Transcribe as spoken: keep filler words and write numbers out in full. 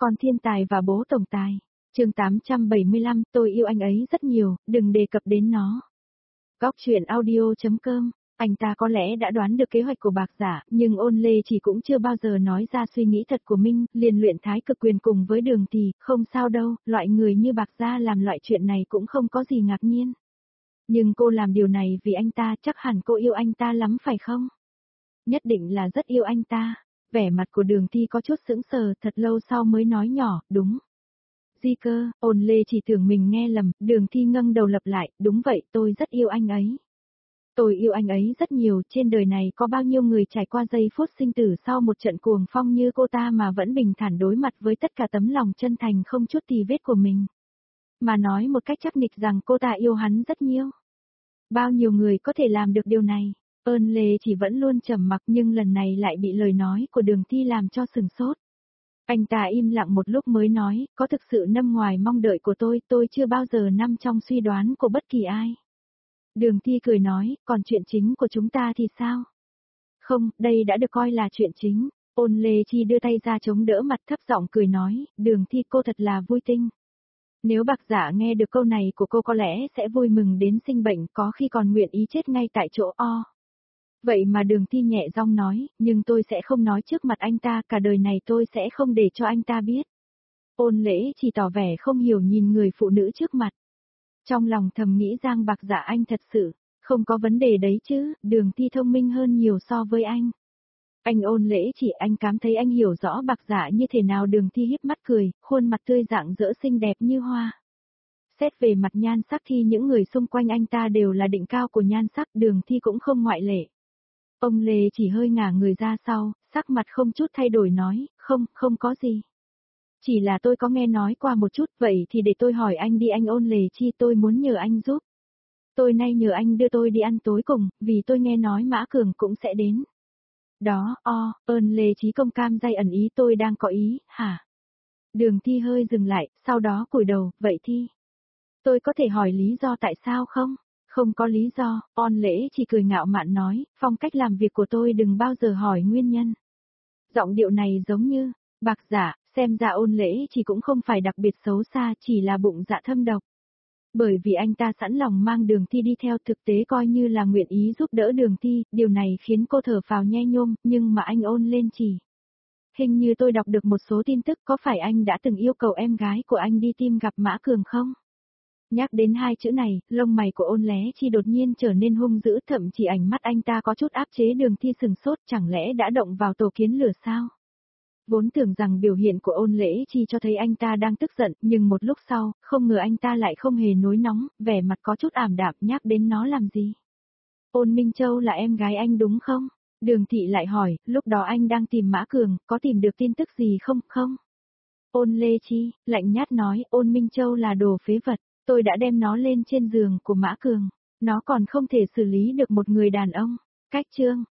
Con thiên tài và bố tổng tài. Chương tám trăm bảy mươi lăm, tôi yêu anh ấy rất nhiều, đừng đề cập đến nó. Góc truyện audio chấm com. Anh ta có lẽ đã đoán được kế hoạch của Bạc Giả, nhưng Ôn Lê chỉ cũng chưa bao giờ nói ra suy nghĩ thật của mình, liền luyện thái cực quyền cùng với Đường thì, không sao đâu, loại người như Bạc Gia làm loại chuyện này cũng không có gì ngạc nhiên. Nhưng cô làm điều này vì anh ta, chắc hẳn cô yêu anh ta lắm phải không? Nhất định là rất yêu anh ta. Vẻ mặt của Đường Thi có chút sững sờ, thật lâu sau mới nói nhỏ, đúng. Di cơ, Ôn Lê chỉ tưởng mình nghe lầm, Đường Thi ngâng đầu lặp lại, đúng vậy, tôi rất yêu anh ấy. Tôi yêu anh ấy rất nhiều, trên đời này có bao nhiêu người trải qua giây phút sinh tử sau một trận cuồng phong như cô ta mà vẫn bình thản đối mặt với tất cả tấm lòng chân thành không chút tì vết của mình. Mà nói một cách chắc nịch rằng cô ta yêu hắn rất nhiều. Bao nhiêu người có thể làm được điều này? Ôn Lê chỉ vẫn luôn trầm mặc nhưng lần này lại bị lời nói của Đường Thi làm cho sừng sốt. Anh ta im lặng một lúc mới nói, có thực sự nằm ngoài mong đợi của tôi, tôi chưa bao giờ nằm trong suy đoán của bất kỳ ai. Đường Thi cười nói, còn chuyện chính của chúng ta thì sao? Không, đây đã được coi là chuyện chính. Ôn Lê Chi đưa tay ra chống đỡ mặt thấp giọng cười nói, Đường Thi cô thật là vui tinh. Nếu Bạc Giả nghe được câu này của cô có lẽ sẽ vui mừng đến sinh bệnh, có khi còn nguyện ý chết ngay tại chỗ o. Vậy mà Đường Thi nhẹ giọng nói, nhưng tôi sẽ không nói trước mặt anh ta, cả đời này tôi sẽ không để cho anh ta biết. Ôn Lễ chỉ tỏ vẻ không hiểu nhìn người phụ nữ trước mặt. Trong lòng thầm nghĩ Giang Bạc Giả anh thật sự, không có vấn đề đấy chứ, Đường Thi thông minh hơn nhiều so với anh. Anh Ôn Lễ chỉ anh cảm thấy anh hiểu rõ Bạc Giả như thế nào. Đường Thi híp mắt cười, khuôn mặt tươi rạng rỡ xinh đẹp như hoa. Xét về mặt nhan sắc thì những người xung quanh anh ta đều là đỉnh cao của nhan sắc, Đường Thi cũng không ngoại lệ. Ông Lê chỉ hơi ngả người ra sau, sắc mặt không chút thay đổi nói, không, không có gì. Chỉ là tôi có nghe nói qua một chút, vậy thì để tôi hỏi anh đi anh Ôn Lê Chi, tôi muốn nhờ anh giúp. Tôi nay nhờ anh đưa tôi đi ăn tối cùng, vì tôi nghe nói Mã Cường cũng sẽ đến. Đó, o, Ôn Lê Chí công cam dây ẩn ý tôi đang có ý, hả? Đường Thi hơi dừng lại, sau đó cúi đầu, vậy thì. Tôi có thể hỏi lý do tại sao không? Không có lý do, Ôn Lễ chỉ cười ngạo mạn nói, phong cách làm việc của tôi đừng bao giờ hỏi nguyên nhân. Giọng điệu này giống như, Bạc Giả, xem ra Ôn Lễ chỉ cũng không phải đặc biệt xấu xa, chỉ là bụng dạ thâm độc. Bởi vì anh ta sẵn lòng mang Đường Thi đi theo, thực tế coi như là nguyện ý giúp đỡ Đường Thi, điều này khiến cô thở phào nhe nhôm, nhưng mà anh Ôn lên chỉ. Hình như tôi đọc được một số tin tức, có phải anh đã từng yêu cầu em gái của anh đi tìm gặp Mã Cường không? Nhắc đến hai chữ này, lông mày của Ôn Lễ Chi đột nhiên trở nên hung dữ, thậm chí ánh mắt anh ta có chút áp chế. Đường Thi sừng sốt, chẳng lẽ đã động vào tổ kiến lửa sao? Vốn tưởng rằng biểu hiện của Ôn Lễ Chi cho thấy anh ta đang tức giận, nhưng một lúc sau, không ngờ anh ta lại không hề nổi nóng, vẻ mặt có chút ảm đạm, nhắc đến nó làm gì? Ôn Minh Châu là em gái anh đúng không? Đường Thị lại hỏi, lúc đó anh đang tìm Mã Cường, có tìm được tin tức gì không? Không. Ôn Lê Chi, lạnh nhạt nói, Ôn Minh Châu là đồ phế vật. Tôi đã đem nó lên trên giường của Mã Cường, nó còn không thể xử lý được một người đàn ông. Cách chương